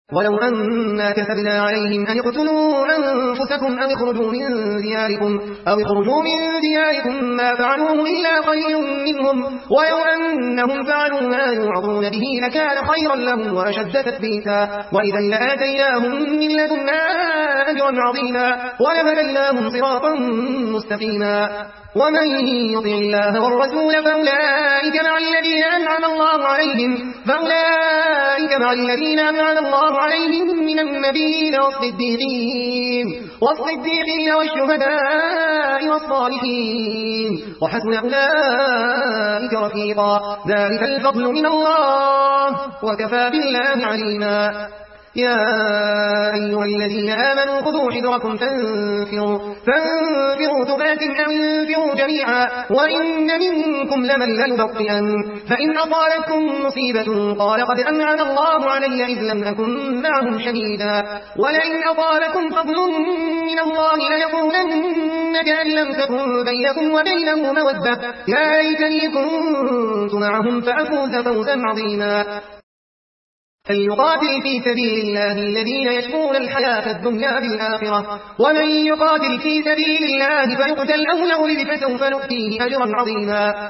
ولو أنا كتبنا عليهم أن اقتلوا أنفسكم أو اخرجوا من دياركم ما فعلوه إلا قليل منهم ولو أنهم فعلوا ما يوعظون به لكان خيرا لهم وأشد تثبيتا وإذا لآتيناهم من لدنا أجرا عظيما ولهديناهم صراطا مستقيما ومن يطع الله والرسول فأولئك مع الذين أنعم الله عليهم من النبيين والصديقين والشهداء والصالحين وحسن أولئك رفيقا ذلك الفضل من الله وكفى بالله عليما يا أيها الذين آمنوا خذوا حذركم فانفروا ثبات أو انفروا جميعا وإن منكم لمن ليبطئن فإن أصابتكم مصيبة قال قد أنعم الله علي إذ لم أكن معهم شهيدا ولئن أصابكم فضل من الله ليقولن كأن لم تكن بينكم وبينه مودة يا ليتني كنت معهم فأفوز فوزا عظيما فليقاتل في سبيل الله الذين يشرون الحياة الدنيا بالآخرة ومن يقاتل في سبيل الله فيقتل أو يغلب فسوف نؤتيه أجرا عظيما